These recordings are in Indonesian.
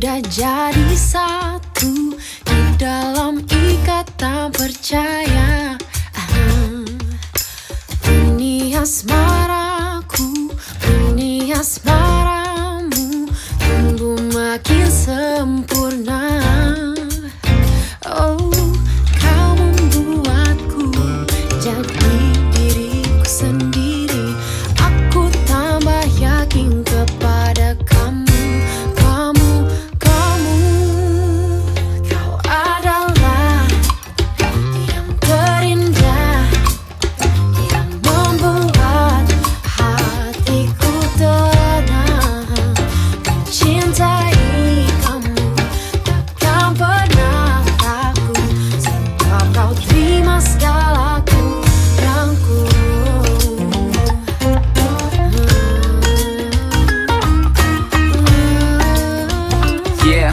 Sudah jadi satu di dalam ikatan percaya. Ini asmaraku, ini asmaramu, tumbuh makin sempurna. Oh, kau membuatku jadi diriku sendiri. Aku tambah yakin kepada kamu. Kau adalah yang terindah, yang membuat hatiku tenang. Mencintai kamu takkan pernah takut, sebab kau terima segala kurangku. Yeah.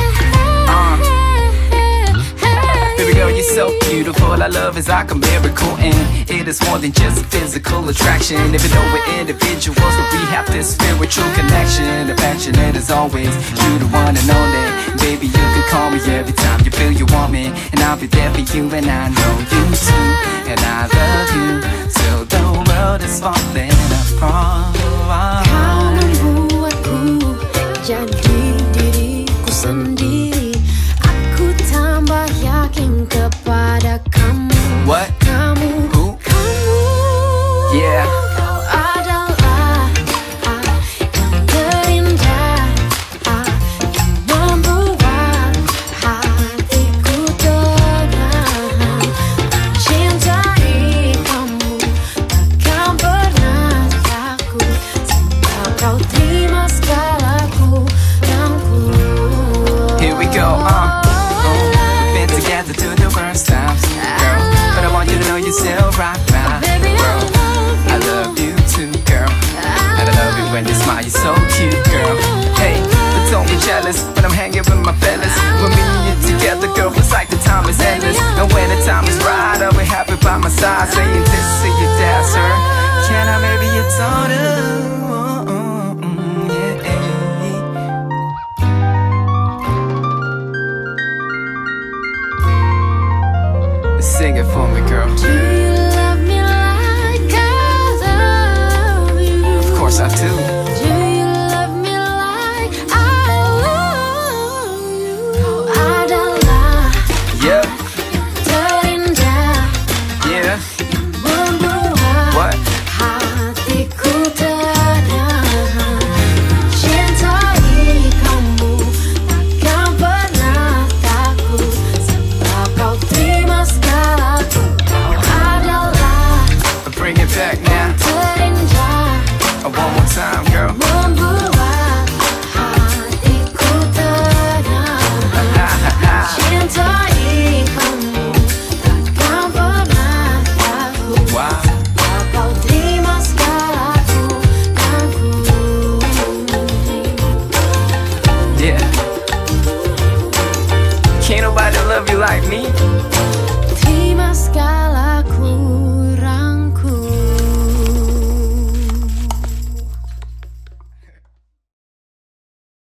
Baby girl, you're so beautiful. Our love is like a miracle, and it is more than just physical attraction. Even though we're individuals, but we have this spiritual connection. Affectionate as always, you're the one and only. Baby, you can call me every time you feel you want me, and I'll be there for you, and I know you too. And I love you till the world is falling apart. Kau membuatku jadi diriku sendiri. Aku tambah yakin kepada kamu. What? Kamu, Who? kamu. Yeah. Kau adalah yang terindah, yang membuat hatiku tenang. Mencintai kamu takkan pernah takut, sebab kau terima segala kurangku. Here we go, we've been together through the worst times, girl. But I want you to know you're still right now, Baby, girl. I love you too, girl. And I love you when you smile, you're so cute, girl. Hey, but don't be jealous when I'm hanging with my fellas. When me and you together, girl, it's like the time is endless. And when the time is right, I'll be happy by my side, saying this to your dad, sir. Can I marry your daughter? Sing it for me, girl. Do you love me like I love you? Of course I do. Do you love me like I love you? Kau adalah Yeah, yang terindah, yeah. yang membuat What? hatiku tenang. Mencintai kamu takkan pernah takut, sebab kau terima segala. Kau adalah Bring it back now. terindah, One more time, girl. membuat hatiku tenang. Mencintai kamu takkan pernah takut, Wow. sebab kau terima segala kurangku. Yeah. Can't nobody love you like me.